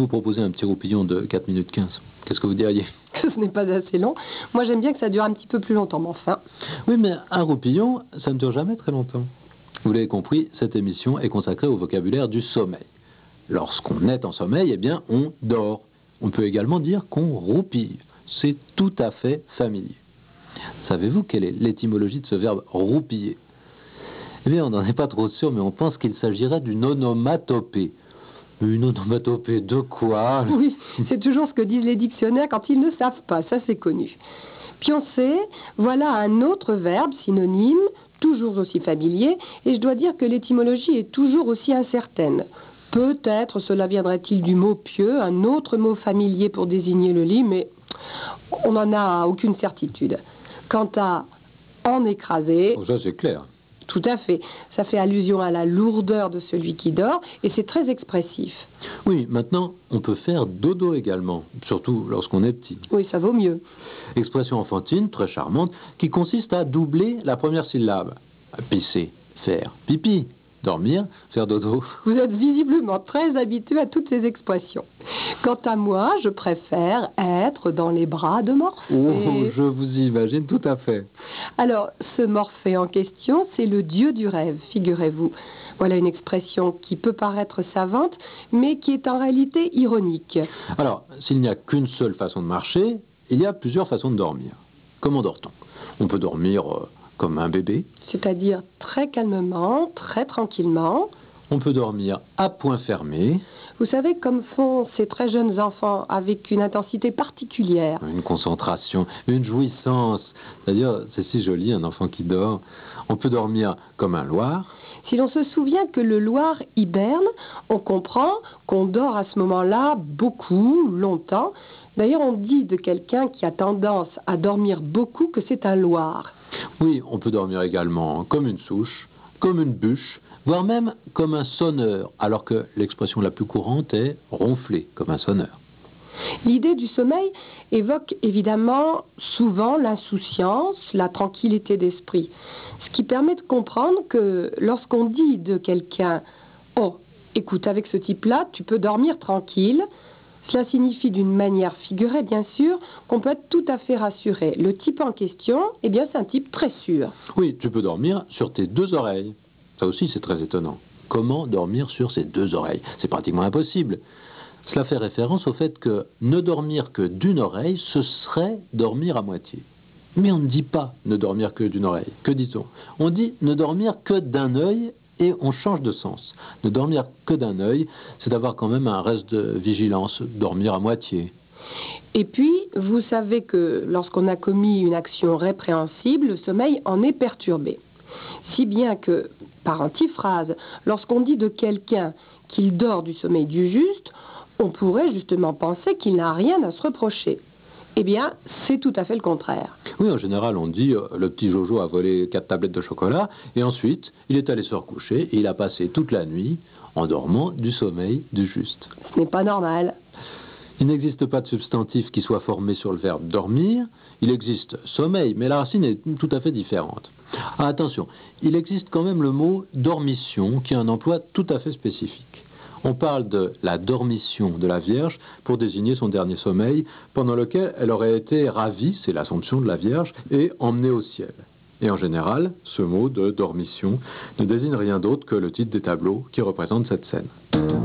vous proposais un petit roupillon de 4 minutes 15, qu'est-ce que vous diriez? Ce n'est pas assez long. Moi, j'aime bien que ça dure un petit peu plus longtemps, mais enfin... Oui, mais un roupillon, ça ne dure jamais très longtemps. Vous l'avez compris, cette émission est consacrée au vocabulaire du sommeil. Lorsqu'on est en sommeil, eh bien, on dort. On peut également dire qu'on roupille. C'est tout à fait familier. Savez-vous quelle est l'étymologie de ce verbe roupiller? Eh bien, on n'en est pas trop sûr, mais on pense qu'il s'agirait d'une onomatopée. Une onomatopée de quoi? Oui, c'est toujours ce que disent les dictionnaires quand ils ne savent pas, ça c'est connu. Pioncer, voilà un autre verbe synonyme, toujours aussi familier, et je dois dire que l'étymologie est toujours aussi incertaine. Peut-être cela viendrait-il du mot pieux, un autre mot familier pour désigner le lit, mais on n'en a aucune certitude. Quant à en écraser, Oh, ça, c'est clair. tout à fait, ça fait allusion à la lourdeur de celui qui dort, et c'est très expressif. Oui, maintenant, on peut faire dodo également, surtout lorsqu'on est petit. Oui, ça vaut mieux. Expression enfantine, très charmante, qui consiste à doubler la première syllabe. Pisser, faire pipi, dormir, faire dodo. Vous êtes visiblement très habitué à toutes ces expressions. Quant à moi, je préfère être dans les bras de Morphée. Oh, je vous imagine tout à fait. Alors, ce Morphée en question, c'est le dieu du rêve, figurez-vous. Voilà une expression qui peut paraître savante, mais qui est en réalité ironique. Alors, s'il n'y a qu'une seule façon de marcher, il y a plusieurs façons de dormir. Comment dort-on? On peut dormir comme un bébé. C'est-à-dire très calmement, très tranquillement. On peut dormir à point fermé. Vous savez, comme font ces très jeunes enfants avec une intensité particulière. Une concentration, une jouissance. D'ailleurs, c'est si joli, un enfant qui dort. On peut dormir comme un loir. Si l'on se souvient que le loir hiberne, on comprend qu'on dort à ce moment-là beaucoup, longtemps. D'ailleurs, on dit de quelqu'un qui a tendance à dormir beaucoup que c'est un loir. Oui, on peut dormir également comme une souche, comme une bûche, voire même comme un sonneur, alors que l'expression la plus courante est ronfler comme un sonneur. L'idée du sommeil évoque évidemment souvent l'insouciance, la tranquillité d'esprit, ce qui permet de comprendre que lorsqu'on dit de quelqu'un « Oh, écoute, avec ce type-là, tu peux dormir tranquille », cela signifie d'une manière figurée, bien sûr, qu'on peut être tout à fait rassuré. Le type en question, eh bien, c'est un type très sûr. Oui, tu peux dormir sur tes deux oreilles. Ça aussi, c'est très étonnant. Comment dormir sur ses deux oreilles? C'est pratiquement impossible. Cela fait référence au fait que ne dormir que d'une oreille, ce serait dormir à moitié. Mais on ne dit pas ne dormir que d'une oreille. Que dit-on? On dit ne dormir que d'un œil et on change de sens. Ne dormir que d'un œil, c'est avoir quand même un reste de vigilance, dormir à moitié. Et puis, vous savez que lorsqu'on a commis une action répréhensible, le sommeil en est perturbé. Si bien que, par antiphrase, lorsqu'on dit de quelqu'un qu'il dort du sommeil du juste, on pourrait justement penser qu'il n'a rien à se reprocher. Eh bien, c'est tout à fait le contraire. Oui, en général, on dit le petit Jojo a volé 4 tablettes de chocolat et ensuite, il est allé se recoucher et il a passé toute la nuit en dormant du sommeil du juste. Ce n'est pas normal. Il n'existe pas de substantif qui soit formé sur le verbe dormir. Il existe sommeil, mais la racine est tout à fait différente. Ah, attention, il existe quand même le mot dormition qui a un emploi tout à fait spécifique. On parle de la dormition de la Vierge pour désigner son dernier sommeil, pendant lequel elle aurait été ravie, c'est l'Assomption de la Vierge, et emmenée au ciel. Et en général, ce mot de dormition ne désigne rien d'autre que le titre des tableaux qui représentent cette scène.